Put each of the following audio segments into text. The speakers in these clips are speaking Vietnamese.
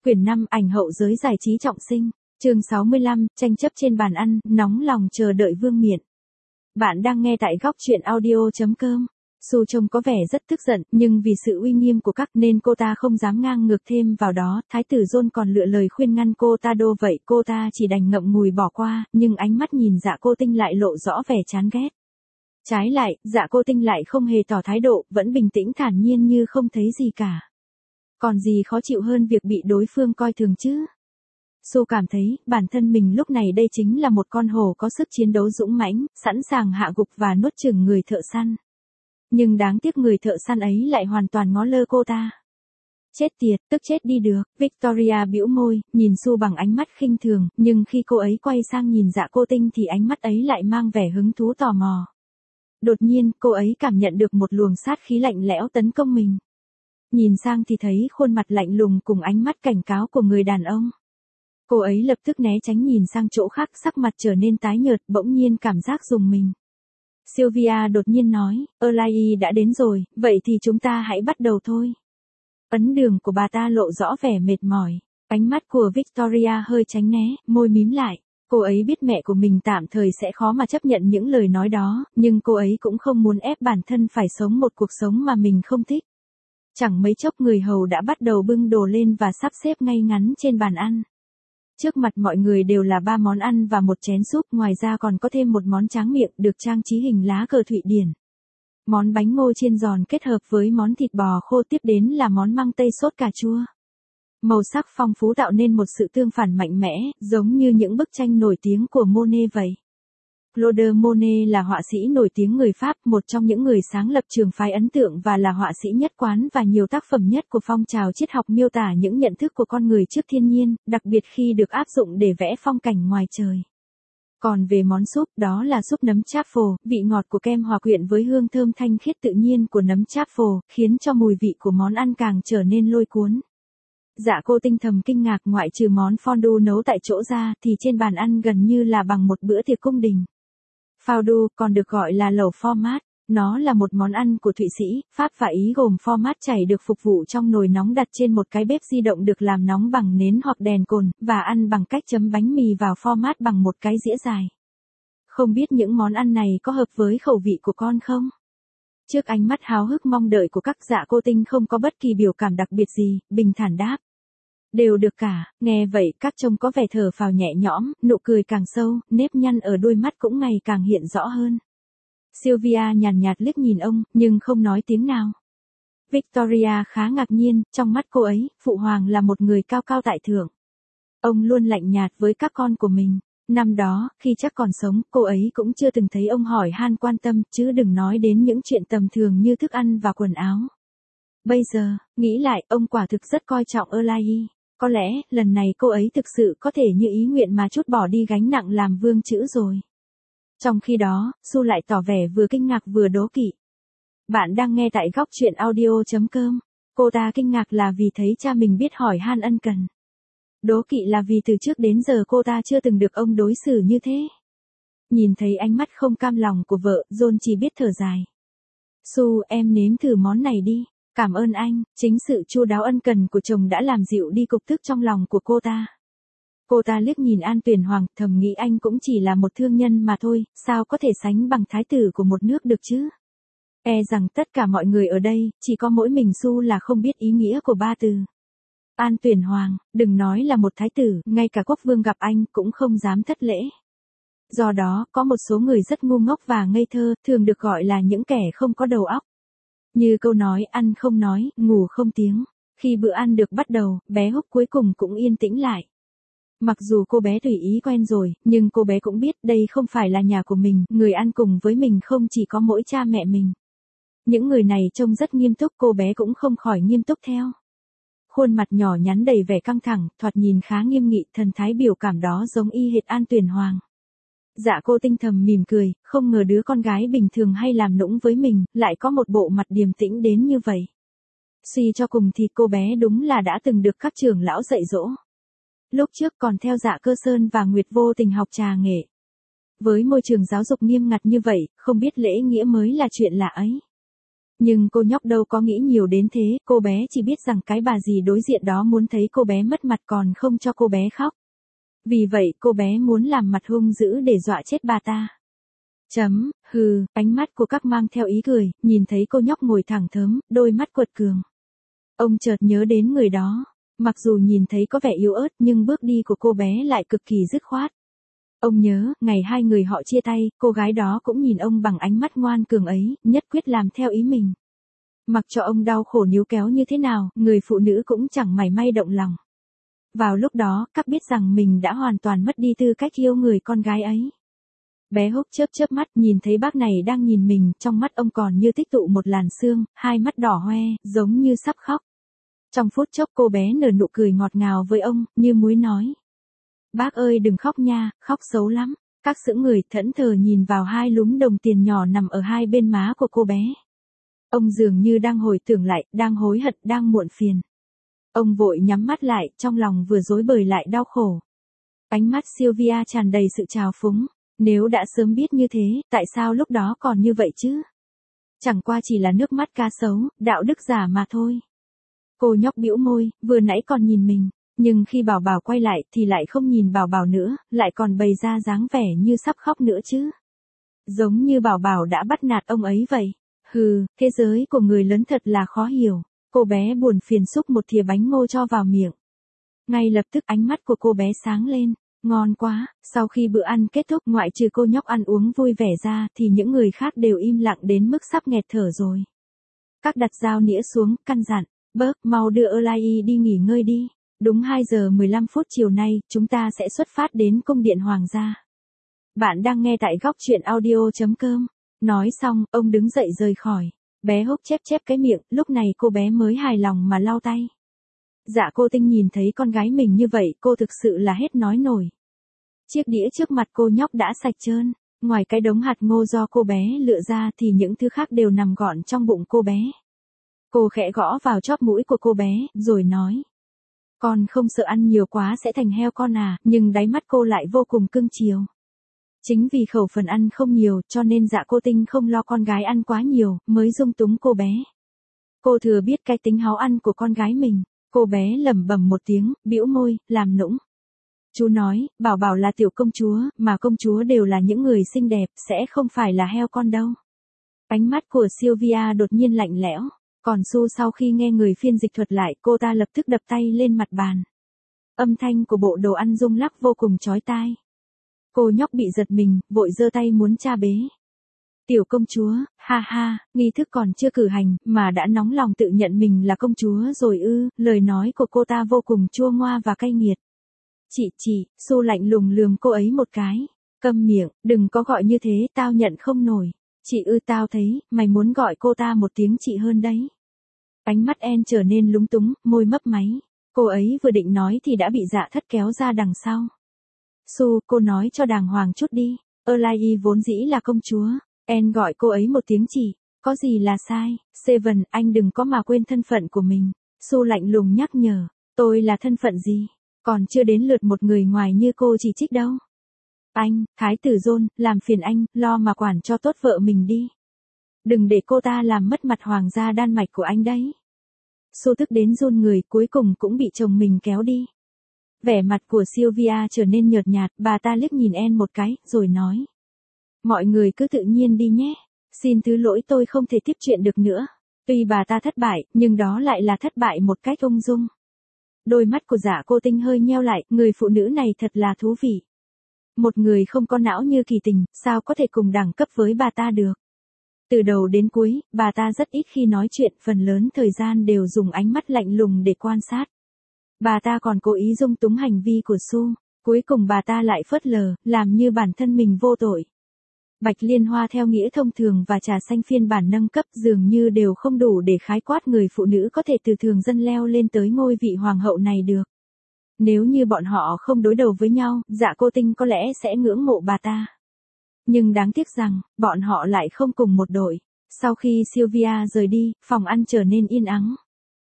Quyển 5 ảnh hậu giới giải trí trọng sinh. Chương 65, tranh chấp trên bàn ăn, nóng lòng chờ đợi vương miện. Bạn đang nghe tại góc truyện audio.com. Su trông có vẻ rất tức giận, nhưng vì sự uy nghiêm của các nên cô ta không dám ngang ngược thêm vào đó. Thái tử John còn lựa lời khuyên ngăn cô ta đô vậy cô ta chỉ đành ngậm ngùi bỏ qua, nhưng ánh mắt nhìn Dạ Cô Tinh lại lộ rõ vẻ chán ghét. Trái lại, Dạ Cô Tinh lại không hề tỏ thái độ, vẫn bình tĩnh thản nhiên như không thấy gì cả. Còn gì khó chịu hơn việc bị đối phương coi thường chứ? Su cảm thấy, bản thân mình lúc này đây chính là một con hổ có sức chiến đấu dũng mãnh, sẵn sàng hạ gục và nuốt chửng người thợ săn. Nhưng đáng tiếc người thợ săn ấy lại hoàn toàn ngó lơ cô ta. Chết tiệt, tức chết đi được, Victoria bĩu môi, nhìn Su bằng ánh mắt khinh thường, nhưng khi cô ấy quay sang nhìn Dạ Cô Tinh thì ánh mắt ấy lại mang vẻ hứng thú tò mò. Đột nhiên, cô ấy cảm nhận được một luồng sát khí lạnh lẽo tấn công mình. Nhìn sang thì thấy khuôn mặt lạnh lùng cùng ánh mắt cảnh cáo của người đàn ông. Cô ấy lập tức né tránh nhìn sang chỗ khác, sắc mặt trở nên tái nhợt, bỗng nhiên cảm giác rùng mình. Sylvia đột nhiên nói, Erlai đã đến rồi, vậy thì chúng ta hãy bắt đầu thôi. Ấn đường của bà ta lộ rõ vẻ mệt mỏi, ánh mắt của Victoria hơi tránh né, môi mím lại. Cô ấy biết mẹ của mình tạm thời sẽ khó mà chấp nhận những lời nói đó, nhưng cô ấy cũng không muốn ép bản thân phải sống một cuộc sống mà mình không thích. Chẳng mấy chốc người hầu đã bắt đầu bưng đồ lên và sắp xếp ngay ngắn trên bàn ăn. Trước mặt mọi người đều là 3 món ăn và một chén súp, ngoài ra còn có thêm một món tráng miệng được trang trí hình lá cờ Thụy Điển. Món bánh ngô chiên giòn kết hợp với món thịt bò khô, tiếp đến là món măng tây sốt cà chua. Màu sắc phong phú tạo nên một sự tương phản mạnh mẽ, giống như những bức tranh nổi tiếng của Monet vậy. Claude Monet là họa sĩ nổi tiếng người Pháp, một trong những người sáng lập trường phái ấn tượng và là họa sĩ nhất quán và nhiều tác phẩm nhất của phong trào triết học miêu tả những nhận thức của con người trước thiên nhiên, đặc biệt khi được áp dụng để vẽ phong cảnh ngoài trời. Còn về món súp, đó là súp nấm truffle, vị ngọt của kem hòa quyện với hương thơm thanh khiết tự nhiên của nấm truffle, khiến cho mùi vị của món ăn càng trở nên lôi cuốn. Dạ Cô Tinh thầm kinh ngạc, ngoại trừ món fondue nấu tại chỗ ra thì trên bàn ăn gần như là bằng một bữa tiệc cung đình. Fondue còn được gọi là lẩu format, nó là một món ăn của Thụy Sĩ, Pháp và Ý gồm format chảy được phục vụ trong nồi nóng đặt trên một cái bếp di động được làm nóng bằng nến hoặc đèn cồn, và ăn bằng cách chấm bánh mì vào format bằng một cái dĩa dài. Không biết những món ăn này có hợp với khẩu vị của con không? Trước ánh mắt háo hức mong đợi của các, Dạ Cô Tinh không có bất kỳ biểu cảm đặc biệt gì, bình thản đáp. Đều được cả. Nghe vậy các trông có vẻ thở phào nhẹ nhõm, nụ cười càng sâu, nếp nhăn ở đôi mắt cũng ngày càng hiện rõ hơn. Sylvia nhàn nhạt liếc nhìn ông, nhưng không nói tiếng nào. Victoria khá ngạc nhiên, trong mắt cô ấy, phụ hoàng là một người cao cao tại thượng. Ông luôn lạnh nhạt với các con của mình. Năm đó, khi chắc còn sống, cô ấy cũng chưa từng thấy ông hỏi han quan tâm, chứ đừng nói đến những chuyện tầm thường như thức ăn và quần áo. Bây giờ, nghĩ lại, ông quả thực rất coi trọng Erlai. Có lẽ, lần này cô ấy thực sự có thể như ý nguyện mà trút bỏ đi gánh nặng làm vương chữ rồi. Trong khi đó, Su lại tỏ vẻ vừa kinh ngạc vừa đố kỵ. Bạn đang nghe tại góc truyện audio.com. Cô ta kinh ngạc là vì thấy cha mình biết hỏi han ân cần. Đố kỵ là vì từ trước đến giờ cô ta chưa từng được ông đối xử như thế. Nhìn thấy ánh mắt không cam lòng của vợ, John chỉ biết thở dài. Su, em nếm thử món này đi. Cảm ơn anh, chính sự chu đáo ân cần của chồng đã làm dịu đi cục tức trong lòng của cô ta. Cô ta liếc nhìn An Tuyển Hoàng, thầm nghĩ anh cũng chỉ là một thương nhân mà thôi, sao có thể sánh bằng thái tử của một nước được chứ? E rằng tất cả mọi người ở đây, chỉ có mỗi mình Su là không biết ý nghĩa của 3 từ. An Tuyển Hoàng, đừng nói là một thái tử, ngay cả quốc vương gặp anh cũng không dám thất lễ. Do đó, có một số người rất ngu ngốc và ngây thơ, thường được gọi là những kẻ không có đầu óc. Như câu nói ăn không nói, ngủ không tiếng. Khi bữa ăn được bắt đầu, bé Húc cuối cùng cũng yên tĩnh lại. Mặc dù cô bé tùy ý quen rồi, nhưng cô bé cũng biết đây không phải là nhà của mình, người ăn cùng với mình không chỉ có mỗi cha mẹ mình. Những người này trông rất nghiêm túc, cô bé cũng không khỏi nghiêm túc theo. Khuôn mặt nhỏ nhắn đầy vẻ căng thẳng, thoạt nhìn khá nghiêm nghị, thần thái biểu cảm đó giống y hệt An Tuyển Hoàng. Dạ Cô Tinh thầm mỉm cười, không ngờ đứa con gái bình thường hay làm nũng với mình, lại có một bộ mặt điềm tĩnh đến như vậy. Suy cho cùng thì cô bé đúng là đã từng được các trưởng lão dạy dỗ. Lúc trước còn theo Dạ Cơ Sơn và Nguyệt vô tình học trà nghệ. Với môi trường giáo dục nghiêm ngặt như vậy, không biết lễ nghĩa mới là chuyện lạ ấy. Nhưng cô nhóc đâu có nghĩ nhiều đến thế, cô bé chỉ biết rằng cái bà dì đối diện đó muốn thấy cô bé mất mặt còn không cho cô bé khóc. Vì vậy cô bé muốn làm mặt hung dữ để dọa chết bà ta. Ánh mắt của các mang theo ý cười, nhìn thấy cô nhóc ngồi thẳng thớm, đôi mắt quật cường. Ông chợt nhớ đến người đó. Mặc dù nhìn thấy có vẻ yếu ớt nhưng bước đi của cô bé lại cực kỳ dứt khoát. Ông nhớ, ngày hai người họ chia tay, cô gái đó cũng nhìn ông bằng ánh mắt ngoan cường ấy, nhất quyết làm theo ý mình. Mặc cho ông đau khổ níu kéo như thế nào, người phụ nữ cũng chẳng mảy may động lòng. Vào lúc đó, các biết rằng mình đã hoàn toàn mất đi tư cách yêu người con gái ấy. Bé Húc chớp chớp mắt nhìn thấy bác này đang nhìn mình, trong mắt ông còn như tích tụ một làn sương, hai mắt đỏ hoe, giống như sắp khóc. Trong phút chốc cô bé nở nụ cười ngọt ngào với ông, như muối nói. Bác ơi đừng khóc nha, khóc xấu lắm. Các sững người thẫn thờ nhìn vào hai lúm đồng tiền nhỏ nằm ở hai bên má của cô bé. Ông dường như đang hồi tưởng lại, đang hối hận, đang muộn phiền. Ông vội nhắm mắt lại, trong lòng vừa rối bời lại đau khổ. Ánh mắt Sylvia tràn đầy sự trào phúng. Nếu đã sớm biết như thế, tại sao lúc đó còn như vậy chứ? Chẳng qua chỉ là nước mắt cá sấu, đạo đức giả mà thôi. Cô nhóc bĩu môi, vừa nãy còn nhìn mình, nhưng khi Bảo Bảo quay lại thì lại không nhìn Bảo Bảo nữa, lại còn bày ra dáng vẻ như sắp khóc nữa chứ. Giống như Bảo Bảo đã bắt nạt ông ấy vậy. Thế giới của người lớn thật là khó hiểu. Cô bé buồn phiền xúc một thìa bánh ngô cho vào miệng. Ngay lập tức ánh mắt của cô bé sáng lên. Ngon quá, sau khi bữa ăn kết thúc ngoại trừ cô nhóc ăn uống vui vẻ ra thì những người khác đều im lặng đến mức sắp nghẹt thở rồi. Các đặt dao nĩa xuống, căn dặn. Bớp, mau đưa Erlai đi nghỉ ngơi đi. Đúng 2 giờ 15 phút chiều nay, chúng ta sẽ xuất phát đến cung điện hoàng gia. Bạn đang nghe tại góc truyện audio.com. Nói xong, ông đứng dậy rời khỏi. Bé Húc chép chép cái miệng, lúc này cô bé mới hài lòng mà lau tay. Dạ cô Tinh nhìn thấy con gái mình như vậy, cô thực sự là hết nói nổi. Chiếc đĩa trước mặt cô nhóc đã sạch trơn, ngoài cái đống hạt ngô do cô bé lựa ra thì những thứ khác đều nằm gọn trong bụng cô bé. Cô khẽ gõ vào chóp mũi của cô bé, rồi nói. Con không sợ ăn nhiều quá sẽ thành heo con à, nhưng đáy mắt cô lại vô cùng cưng chiều. Chính vì khẩu phần ăn không nhiều cho nên dạ cô Tinh không lo con gái ăn quá nhiều, mới dung túng cô bé. Cô thừa biết cái tính háu ăn của con gái mình, cô bé lẩm bẩm một tiếng, bĩu môi, làm nũng. Chú nói, Bảo Bảo là tiểu công chúa, mà công chúa đều là những người xinh đẹp, sẽ không phải là heo con đâu. Ánh mắt của Sylvia đột nhiên lạnh lẽo. Còn Su sau khi nghe người phiên dịch thuật lại, cô ta lập tức đập tay lên mặt bàn. Âm thanh của bộ đồ ăn rung lắc vô cùng chói tai. Cô nhóc bị giật mình, vội giơ tay muốn cha bế. Tiểu công chúa, ha ha, nghi thức còn chưa cử hành, mà đã nóng lòng tự nhận mình là công chúa rồi ư, lời nói của cô ta vô cùng chua ngoa và cay nghiệt. Chị, Su lạnh lùng lườm cô ấy một cái. Câm miệng, đừng có gọi như thế, tao nhận không nổi. Chị tao thấy, mày muốn gọi cô ta một tiếng chị hơn đấy. Ánh mắt En trở nên lúng túng, môi mấp máy. Cô ấy vừa định nói thì đã bị Dạ Thất kéo ra đằng sau. Su, cô nói cho đàng hoàng chút đi. Erlai vốn dĩ là công chúa. En gọi cô ấy một tiếng chị. Có gì là sai? Seven, anh đừng có mà quên thân phận của mình. Su lạnh lùng nhắc nhở. Tôi là thân phận gì? Còn chưa đến lượt một người ngoài như cô chỉ trích đâu. Anh, Thái tử John, làm phiền anh, lo mà quản cho tốt vợ mình đi. Đừng để cô ta làm mất mặt hoàng gia Đan Mạch của anh đấy. Su tức đến run người, cuối cùng cũng bị chồng mình kéo đi. Vẻ mặt của Sylvia trở nên nhợt nhạt, bà ta liếc nhìn En một cái, rồi nói. Mọi người cứ tự nhiên đi nhé. Xin thứ lỗi tôi không thể tiếp chuyện được nữa. Tuy bà ta thất bại, nhưng đó lại là thất bại một cách ung dung. Đôi mắt của Dạ Cô Tinh hơi nheo lại, người phụ nữ này thật là thú vị. Một người không có não như Kỳ Tình, sao có thể cùng đẳng cấp với bà ta được. Từ đầu đến cuối, bà ta rất ít khi nói chuyện, phần lớn thời gian đều dùng ánh mắt lạnh lùng để quan sát. Bà ta còn cố ý dung túng hành vi của Su, cuối cùng bà ta lại phớt lờ, làm như bản thân mình vô tội. Bạch liên hoa theo nghĩa thông thường và trà xanh phiên bản nâng cấp dường như đều không đủ để khái quát người phụ nữ có thể từ thường dân leo lên tới ngôi vị hoàng hậu này được. Nếu như bọn họ không đối đầu với nhau, Dạ Cô Tinh có lẽ sẽ ngưỡng mộ bà ta. Nhưng đáng tiếc rằng, bọn họ lại không cùng một đội. Sau khi Sylvia rời đi, phòng ăn trở nên yên ắng.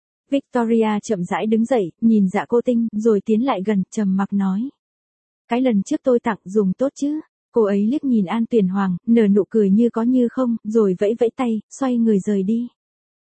Victoria chậm rãi đứng dậy, nhìn Dạ Cô Tinh, rồi tiến lại gần, trầm mặc nói. Cái lần trước tôi tặng dùng tốt chứ? Cô ấy liếc nhìn An Tuyền Hoàng, nở nụ cười như có như không, rồi vẫy vẫy tay, xoay người rời đi.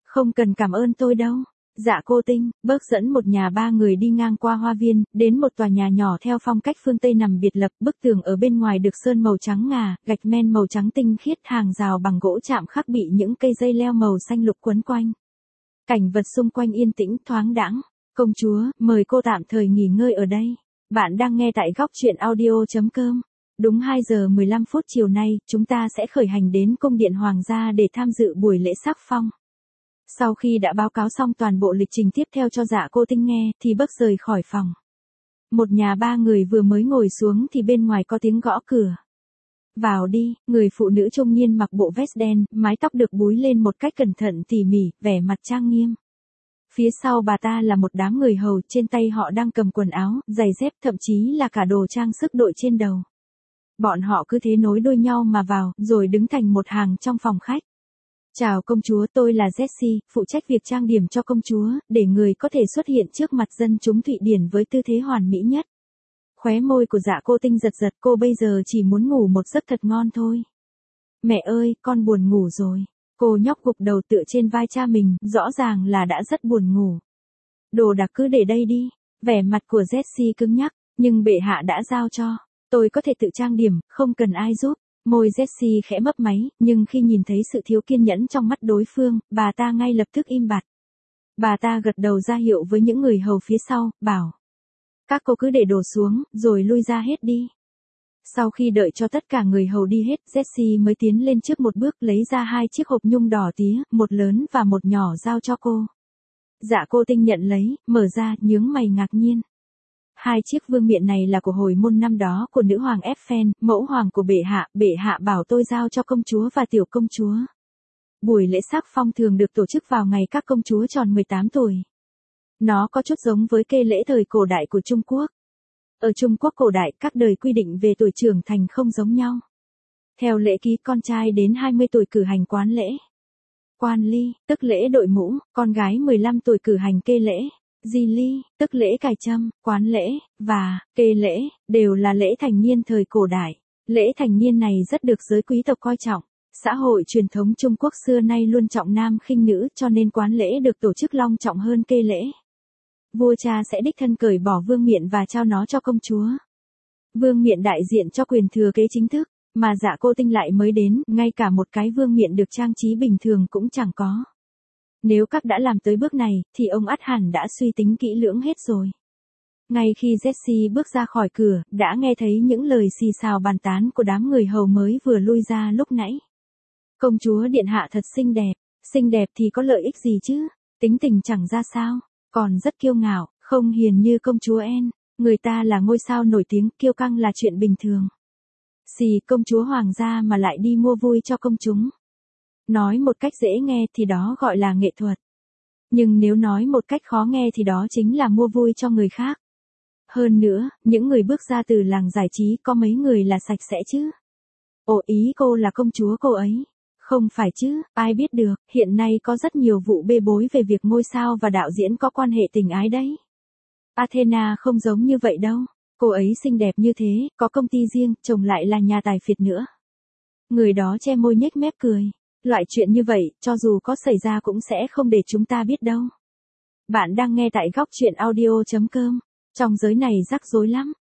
Không cần cảm ơn tôi đâu. Dạ cô Tinh, Burke dẫn một nhà ba người đi ngang qua hoa viên, đến một tòa nhà nhỏ theo phong cách phương Tây nằm biệt lập, bức tường ở bên ngoài được sơn màu trắng ngà, gạch men màu trắng tinh khiết, hàng rào bằng gỗ chạm khắc bị những cây dây leo màu xanh lục quấn quanh. Cảnh vật xung quanh yên tĩnh, thoáng đãng. Công chúa, mời cô tạm thời nghỉ ngơi ở đây. Bạn đang nghe tại góc truyện audio.com. Đúng 2 giờ 15 phút chiều nay, chúng ta sẽ khởi hành đến cung điện hoàng gia để tham dự buổi lễ sắc phong. Sau khi đã báo cáo xong toàn bộ lịch trình tiếp theo cho Dạ cô Tinh nghe, thì Burke rời khỏi phòng. Một nhà ba người vừa mới ngồi xuống thì bên ngoài có tiếng gõ cửa. Vào đi, người phụ nữ trung niên mặc bộ vest đen, mái tóc được búi lên một cách cẩn thận tỉ mỉ, vẻ mặt trang nghiêm. Phía sau bà ta là một đám người hầu, trên tay họ đang cầm quần áo, giày dép, thậm chí là cả đồ trang sức đội trên đầu. Bọn họ cứ thế nối đuôi nhau mà vào, rồi đứng thành một hàng trong phòng khách. Chào công chúa, tôi là Jessie, phụ trách việc trang điểm cho công chúa, để người có thể xuất hiện trước mặt dân chúng Thụy Điển với tư thế hoàn mỹ nhất. Khóe môi của Dạ cô Tinh giật giật, cô bây giờ chỉ muốn ngủ một giấc thật ngon thôi. Mẹ ơi, con buồn ngủ rồi. Cô nhóc gục đầu tựa trên vai cha mình, rõ ràng là đã rất buồn ngủ. Đồ đạc cứ để đây đi. Vẻ mặt của Jessie cứng nhắc, nhưng bệ hạ đã giao cho. Tôi có thể tự trang điểm, không cần ai giúp. Môi Jessie khẽ mấp máy, nhưng khi nhìn thấy sự thiếu kiên nhẫn trong mắt đối phương, bà ta ngay lập tức im bặt. Bà ta gật đầu ra hiệu với những người hầu phía sau, bảo. Các cô cứ để đồ xuống, rồi lui ra hết đi. Sau khi đợi cho tất cả người hầu đi hết, Jessie mới tiến lên trước một bước lấy ra 2 chiếc hộp nhung đỏ tía, một lớn và một nhỏ giao cho cô. Dạ cô Tinh nhận lấy, mở ra, nhướng mày ngạc nhiên. 2 chiếc vương miện này là của hồi môn năm đó của nữ hoàng Eiffel, mẫu hoàng của bệ hạ bảo tôi giao cho công chúa và tiểu công chúa. Buổi lễ sắc phong thường được tổ chức vào ngày các công chúa tròn 18 tuổi. Nó có chút giống với cây lễ thời cổ đại của Trung Quốc. Ở Trung Quốc cổ đại, các đời quy định về tuổi trưởng thành không giống nhau. Theo lễ ký, con trai đến 20 tuổi cử hành quán lễ. Quan ly, tức lễ đội mũ, con gái 15 tuổi cử hành kê lễ. Di ly, tức lễ cài trâm, quán lễ, và kê lễ, đều là lễ thành niên thời cổ đại. Lễ thành niên này rất được giới quý tộc coi trọng. Xã hội truyền thống Trung Quốc xưa nay luôn trọng nam khinh nữ, cho nên quán lễ được tổ chức long trọng hơn kê lễ. Vua cha sẽ đích thân cởi bỏ vương miện và trao nó cho công chúa. Vương miện đại diện cho quyền thừa kế chính thức, mà Dạ cô Tinh lại mới đến, ngay cả một cái vương miện được trang trí bình thường cũng chẳng có. Nếu các đã làm tới bước này, thì ông ắt hẳn đã suy tính kỹ lưỡng hết rồi. Ngay khi Jessie bước ra khỏi cửa, đã nghe thấy những lời xì xào bàn tán của đám người hầu mới vừa lui ra lúc nãy. Công chúa điện hạ thật xinh đẹp thì có lợi ích gì chứ, tính tình chẳng ra sao, còn rất kiêu ngạo, không hiền như công chúa Anne, người ta là ngôi sao nổi tiếng, kiêu căng là chuyện bình thường. Xì, công chúa hoàng gia mà lại đi mua vui cho công chúng. Nói một cách dễ nghe thì đó gọi là nghệ thuật. Nhưng nếu nói một cách khó nghe thì đó chính là mua vui cho người khác. Hơn nữa, những người bước ra từ làng giải trí có mấy người là sạch sẽ chứ. Ồ, ý cô là công chúa cô ấy. Không phải chứ, ai biết được, hiện nay có rất nhiều vụ bê bối về việc ngôi sao và đạo diễn có quan hệ tình ái đấy. Athena không giống như vậy đâu. Cô ấy xinh đẹp như thế, có công ty riêng, chồng lại là nhà tài phiệt nữa. Người đó che môi nhếch mép cười. Loại chuyện như vậy, cho dù có xảy ra cũng sẽ không để chúng ta biết đâu. Bạn đang nghe tại góc truyện audio.com. Trong giới này rắc rối lắm.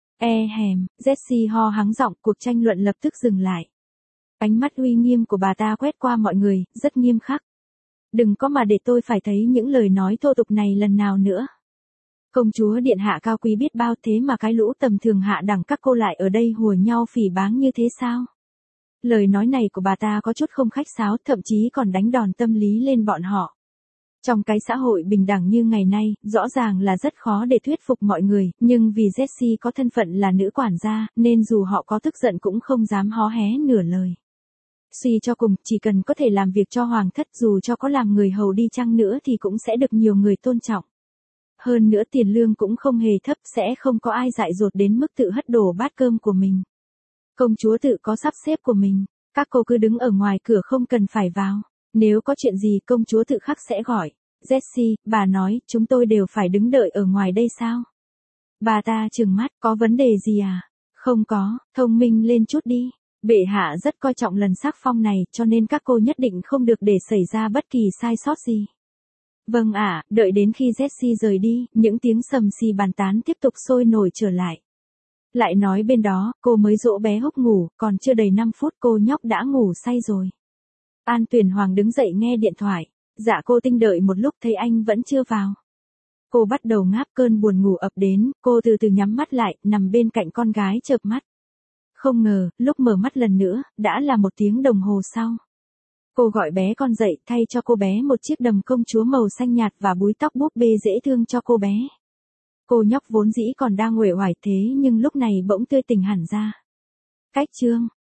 Jessie ho hắng giọng, cuộc tranh luận lập tức dừng lại. Ánh mắt uy nghiêm của bà ta quét qua mọi người, rất nghiêm khắc. Đừng có mà để tôi phải thấy những lời nói thô tục này lần nào nữa. Công chúa điện hạ cao quý biết bao, thế mà cái lũ tầm thường hạ đẳng các cô lại ở đây hùa nhau phỉ báng như thế sao? Lời nói này của bà ta có chút không khách sáo, thậm chí còn đánh đòn tâm lý lên bọn họ. Trong cái xã hội bình đẳng như ngày nay, rõ ràng là rất khó để thuyết phục mọi người, nhưng vì Jessie có thân phận là nữ quản gia, nên dù họ có tức giận cũng không dám hó hé nửa lời. Suy cho cùng, chỉ cần có thể làm việc cho hoàng thất, dù cho có làm người hầu đi chăng nữa thì cũng sẽ được nhiều người tôn trọng. Hơn nữa tiền lương cũng không hề thấp, sẽ không có ai dại dột đến mức tự hất đổ bát cơm của mình. Công chúa tự có sắp xếp của mình, các cô cứ đứng ở ngoài cửa không cần phải vào. Nếu có chuyện gì công chúa tự khắc sẽ gọi. Jessie, bà nói, chúng tôi đều phải đứng đợi ở ngoài đây sao? Bà ta trừng mắt, có vấn đề gì à? Không có, thông minh lên chút đi. Bệ hạ rất coi trọng lần sắc phong này, cho nên các cô nhất định không được để xảy ra bất kỳ sai sót gì. Vâng ạ, đợi đến khi Jessie rời đi, những tiếng sầm xì bàn tán tiếp tục sôi nổi trở lại. Lại nói bên đó, cô mới dỗ bé Húc ngủ, còn chưa đầy 5 phút cô nhóc đã ngủ say rồi. An Tuyền Hoàng đứng dậy nghe điện thoại. Dạ cô Tinh đợi một lúc thấy anh vẫn chưa vào. Cô bắt đầu ngáp, cơn buồn ngủ ập đến, cô từ từ nhắm mắt lại, nằm bên cạnh con gái chợp mắt. Không ngờ, lúc mở mắt lần nữa, đã là 1 tiếng đồng hồ sau. Cô gọi bé con dậy, thay cho cô bé một chiếc đầm công chúa màu xanh nhạt và búi tóc búp bê dễ thương cho cô bé. Cô nhóc vốn dĩ còn đang uể oải thế nhưng lúc này bỗng tươi tỉnh hẳn ra. Cách chương